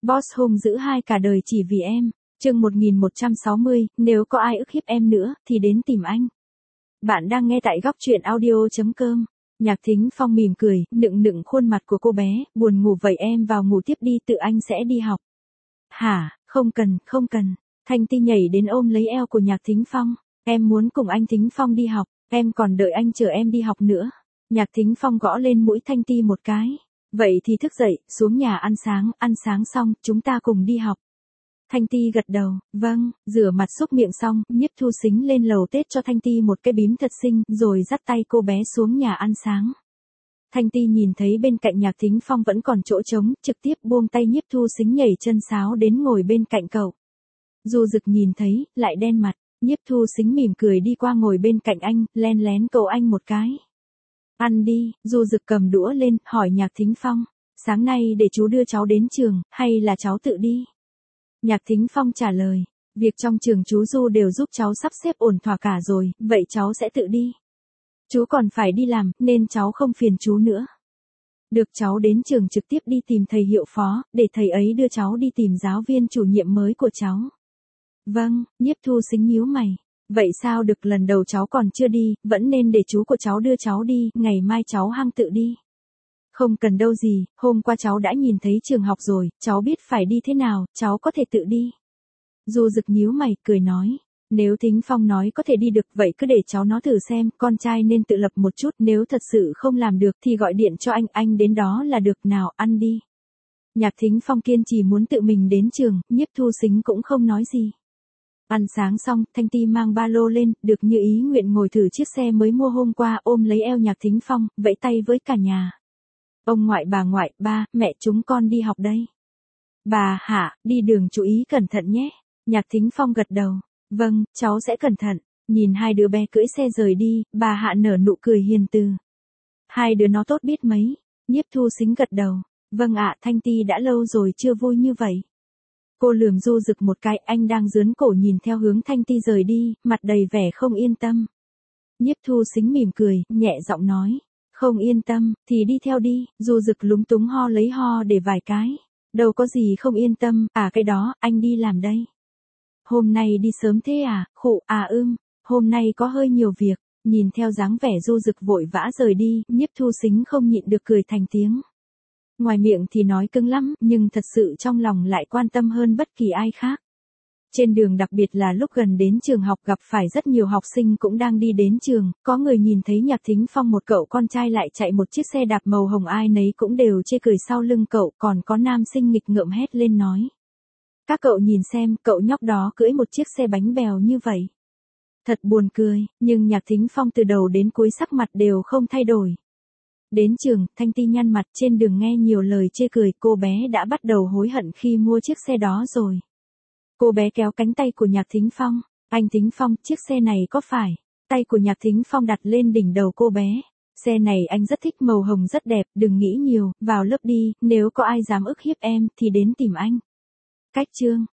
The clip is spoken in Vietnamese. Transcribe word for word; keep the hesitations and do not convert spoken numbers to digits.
Boss hung dữ hai cả đời chỉ vì em. Chương một nghìn một trăm sáu mươi, nếu có ai ức hiếp em nữa, thì đến tìm anh. Bạn đang nghe tại góc truyện audio chấm com. Nhạc Thính Phong mỉm cười, nựng nựng khuôn mặt của cô bé, buồn ngủ vậy em vào ngủ tiếp đi, tự anh sẽ đi học. Hả, không cần, không cần. Thanh Ti nhảy đến ôm lấy eo của Nhạc Thính Phong. Em muốn cùng anh Thính Phong đi học, em còn đợi anh chờ em đi học nữa. Nhạc Thính Phong gõ lên mũi Thanh Ti một cái. Vậy thì thức dậy, xuống nhà ăn sáng, ăn sáng xong, chúng ta cùng đi học. Thanh Ti gật đầu, vâng, rửa mặt xúc miệng xong, Nhiếp Thu Sính lên lầu tết cho Thanh Ti một cái bím thật xinh, rồi dắt tay cô bé xuống nhà ăn sáng. Thanh Ti nhìn thấy bên cạnh Nhạc Thính Phong vẫn còn chỗ trống, trực tiếp buông tay Nhiếp Thu Sính nhảy chân sáo đến ngồi bên cạnh cậu. Du Dực nhìn thấy, lại đen mặt, Nhiếp Thu Sính mỉm cười đi qua ngồi bên cạnh anh, len lén cậu anh một cái. Ăn đi, Du Dực cầm đũa lên, hỏi Nhạc Thính Phong, sáng nay để chú đưa cháu đến trường, hay là cháu tự đi? Nhạc Thính Phong trả lời, việc trong trường chú Du đều giúp cháu sắp xếp ổn thỏa cả rồi, vậy cháu sẽ tự đi. Chú còn phải đi làm, nên cháu không phiền chú nữa. Được, cháu đến trường trực tiếp đi tìm thầy hiệu phó, để thầy ấy đưa cháu đi tìm giáo viên chủ nhiệm mới của cháu. Vâng, Nhiếp Thu Sính nhíu mày. Vậy sao được, lần đầu cháu còn chưa đi, vẫn nên để chú của cháu đưa cháu đi, ngày mai cháu hăng tự đi. Không cần đâu gì, hôm qua cháu đã nhìn thấy trường học rồi, cháu biết phải đi thế nào, cháu có thể tự đi. Du Dực nhíu mày, cười nói, nếu Thính Phong nói có thể đi được, vậy cứ để cháu nó thử xem, con trai nên tự lập một chút, nếu thật sự không làm được thì gọi điện cho anh, anh đến đó là được, nào, ăn đi. Nhạc Thính Phong kiên trì muốn tự mình đến trường, Nhiếp Thu Sính cũng không nói gì. Ăn sáng xong, Thanh Ti mang ba lô lên, được như ý nguyện ngồi thử chiếc xe mới mua hôm qua, ôm lấy eo Nhạc Thính Phong, vẫy tay với cả nhà. Ông ngoại bà ngoại, ba, mẹ chúng con đi học đây. Bà, hả, đi đường chú ý cẩn thận nhé. Nhạc Thính Phong gật đầu. Vâng, cháu sẽ cẩn thận. Nhìn hai đứa bé cưỡi xe rời đi, bà Hạ nở nụ cười hiền từ. Hai đứa nó tốt biết mấy. Nhiếp Thu Sính gật đầu. Vâng ạ, Thanh Ti đã lâu rồi chưa vui như vậy. Cô lườm Du Dực một cái, anh đang dướn cổ nhìn theo hướng Thanh Ti rời đi, mặt đầy vẻ không yên tâm. Nhiếp Thu Sính mỉm cười, nhẹ giọng nói. Không yên tâm, thì đi theo đi. Du Dực lúng túng ho lấy ho để vài cái. Đâu có gì không yên tâm, à cái đó, anh đi làm đây. Hôm nay đi sớm thế à, khụ, à ưm, hôm nay có hơi nhiều việc. Nhìn theo dáng vẻ Du Dực vội vã rời đi, Nhiếp Thu Sính không nhịn được cười thành tiếng. Ngoài miệng thì nói cứng lắm, nhưng thật sự trong lòng lại quan tâm hơn bất kỳ ai khác. Trên đường, đặc biệt là lúc gần đến trường học, gặp phải rất nhiều học sinh cũng đang đi đến trường, có người nhìn thấy Nhạc Thính Phong một cậu con trai lại chạy một chiếc xe đạp màu hồng, ai nấy cũng đều chê cười sau lưng cậu, còn có nam sinh nghịch ngợm hét lên nói. Các cậu nhìn xem, cậu nhóc đó cưỡi một chiếc xe bánh bèo như vậy. Thật buồn cười, nhưng Nhạc Thính Phong từ đầu đến cuối sắc mặt đều không thay đổi. Đến trường, Thanh Ti nhăn mặt, trên đường nghe nhiều lời chê cười, cô bé đã bắt đầu hối hận khi mua chiếc xe đó rồi. Cô bé kéo cánh tay của Nhạc Thính Phong. Anh Thính Phong, chiếc xe này có phải? Tay của Nhạc Thính Phong đặt lên đỉnh đầu cô bé. Xe này anh rất thích, màu hồng rất đẹp, đừng nghĩ nhiều, vào lớp đi, nếu có ai dám ức hiếp em thì đến tìm anh. Cách chương